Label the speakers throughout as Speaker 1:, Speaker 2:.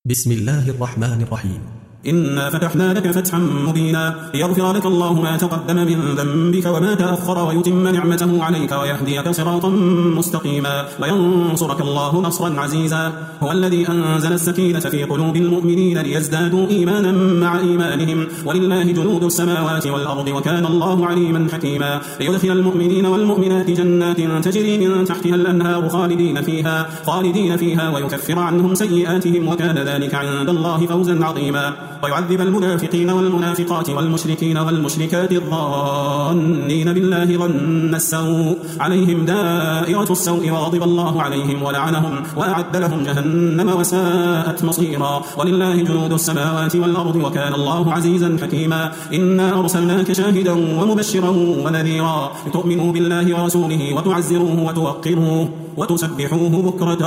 Speaker 1: بسم الله الرحمن الرحيم.
Speaker 2: إنا فتحنا لك فتحا مبينا ليغفر لك الله ما تقدم من ذنبك وما تأخر ويتم نعمته عليك ويهديك صراطا مستقيما وينصرك الله نصرا عزيزا. هو الذي أنزل السكينة في قلوب المؤمنين ليزدادوا إيمانا مع إيمانهم ولله جنود السماوات والأرض وكان الله عليما حكيما. ليدخل المؤمنين والمؤمنات جنات تجري من تحتها الأنهار خالدين فيها ويكفر عنهم سيئاتهم وكان ذلك عند الله فوزا عظيما. ويعذب المنافقين والمنافقات والمشركين والمشركات الظانين بالله ظن السوء عليهم دائرة السوء وغضب الله عليهم ولعنهم وأعد لهم جهنم وساءت مصيرا. ولله جنود السماوات والأرض وكان الله عزيزا حكيما. إنا أرسلناك شاهدا ومبشرا ونذيرا لتؤمنوا بالله ورسوله وتعزروه وتوقروه وتسبحوه بكرة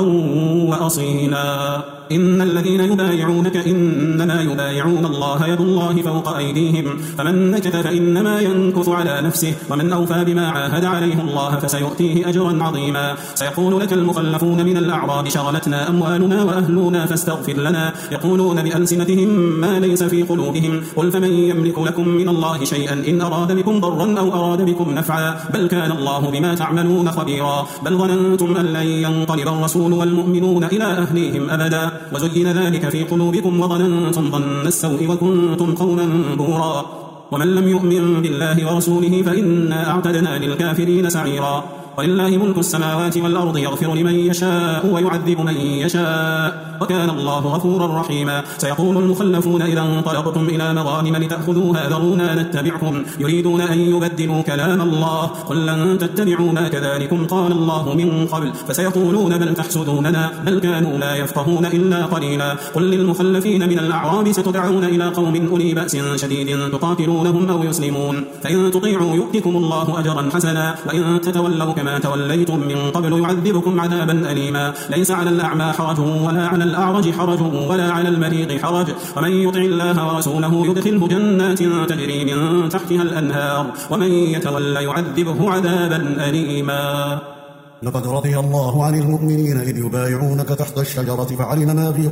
Speaker 2: وأصيلا. إن الذين يبايعونك إنما يبايعون الله يد الله فوق أيديهم فمن نكث فإنما ينكث على نفسه ومن أوفى بما عاهد عليه الله فسيؤتيه أجرا عظيما. سيقول لك المخلفون من الأعراب شغلتنا أموالنا وأهلنا فاستغفر لنا يقولون بألسنتهم ما ليس في قلوبهم قل فمن يملك لكم من الله شيئا إن أراد بكم ضرا أو أراد بكم نفعا بل كان الله بما تعملون خبيرا. بل ظننتم أن لن ينقلب الرسول والمؤمنون إلى أهليهم أبدا وزين ذلك في قلوبكم وظننتم ظن السوء وكنتم قوما بورا. ومن لم يؤمن بالله ورسوله فإنا أعتدنا للكافرين سعيرا. ولله ملك السماوات والأرض يغفر لمن يشاء ويعذب من يشاء وكان الله غفورا رحيما. سيقول المخلفون إذا انطلقتم إلى مغانم لتأخذوها ذرونا نتبعكم يريدون أن يبدلوا كلام الله قل لن تتبعونا كذلكم قال الله من قبل فسيقولون بل تحسدوننا بل كانوا لا يفقهون إلا قليلا. قل للمخلفين من الأعراب ستدعون إلى قوم أولي بأس شديد تقاتلونهم أو يسلمون فإن تطيعوا يؤتكم الله أجرا حسنا وإن تتولوا كما توليتم من قبل يعذبكم عذابا أليما. ليس على الأعمى حرج ولا على الأعرج حرج ولا على المريض حرج ومن يطع الله ورسوله يدخله جنات تجري من تحتها الأنهار ومن يتولى يعذبه عذابا أليما.
Speaker 3: لقد رضي الله عن المؤمنين إذ يبايعونك تحت الشجرة فعلم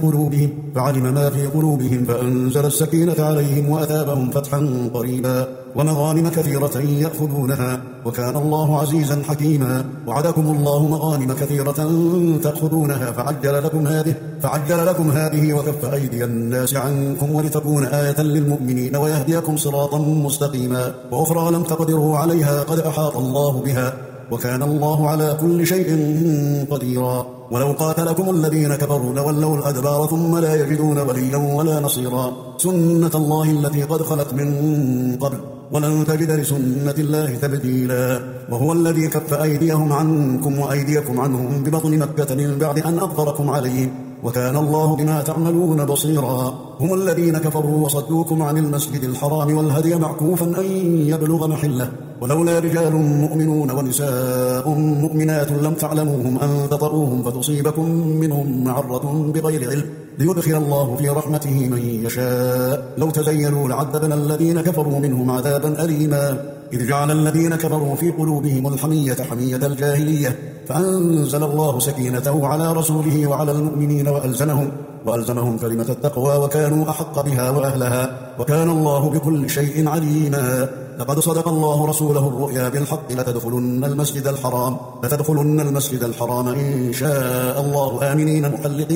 Speaker 3: ما في قلوبهم فأنزل السكينة عليهم وأثابهم فتحا قريبا ومغانم كثيرة يأخذونها وكان الله عزيزا حكيما. وعدكم الله مغانم كثيرة تأخذونها فعجل لكم هذه وكف أيدي الناس عنكم ولتكون آية للمؤمنين ويهديكم صراطا مستقيما. وأخرى لم تقدروا عليها قد أحاط الله بها وكان الله على كل شيء قديرا. ولو قاتلكم الذين كفروا لولوا الأدبار ثم لا يجدون وليا ولا نصيرا. سنة الله التي قد خلت من قبل ولن تجد لسنة الله تبديلا. وهو الذي كف أيديهم عنكم وأيديكم عنهم ببطن مكة من بعد أن أظفركم عليهم وكان الله بما تعملون بصيرا. هم الذين كفروا وصدوكم عن المسجد الحرام والهدي معكوفا أن يبلغ محله ولولا رجال مؤمنون ونساء مؤمنات لم تعلموهم أن تطروهم فتصيبكم منهم معرة بغير علم ليدخل الله في رحمته من يشاء. لو تزينوا لعذبنا الذين كفروا منهم عذابا أليما. إذ جعل الذين كفروا في قلوبهم الحمية حمية الجاهلية فأنزل الله سكينته على رسوله وعلى المؤمنين وألزمهم كلمة التقوى وكانوا أحق بها وأهلها وكان الله بكل شيء عليما. لقد صدق الله رسوله الرؤيا بالحق لتدخلن المسجد الحرام إن شاء الله آمنين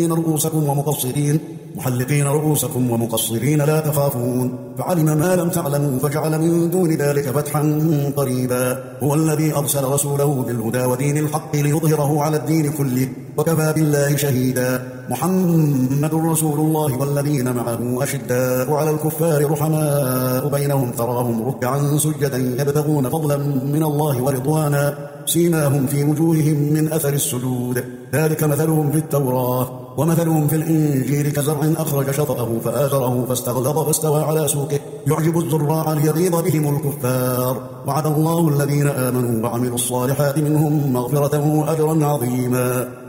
Speaker 3: محلقين رؤوسكم ومقصرين لا تخافون فعلم ما لم تعلموا فجعل من دون ذلك فتحا قريبا. هو الذي أرسل رسوله بالهدى ودين الحق ليظهره على الدين كله وكفى بالله شهيدا. محمد رسول الله والذين معه أشداء على الكفار رحماء بينهم تراهم ركعا سجدا يبتغون فضلا من الله ورضوانا سيماهم في وجوههم من أثر السجود ذلك مثلهم في التوراة ومثلهم في الإنجيل كزرع أخرج شطأه فآزره فاستغلظ فاستوى على سوقه يعجب الزراع ليغيظ بهم الكفار. وعد الله الذين آمنوا وعملوا الصالحات منهم مغفرة وأجرا عظيما.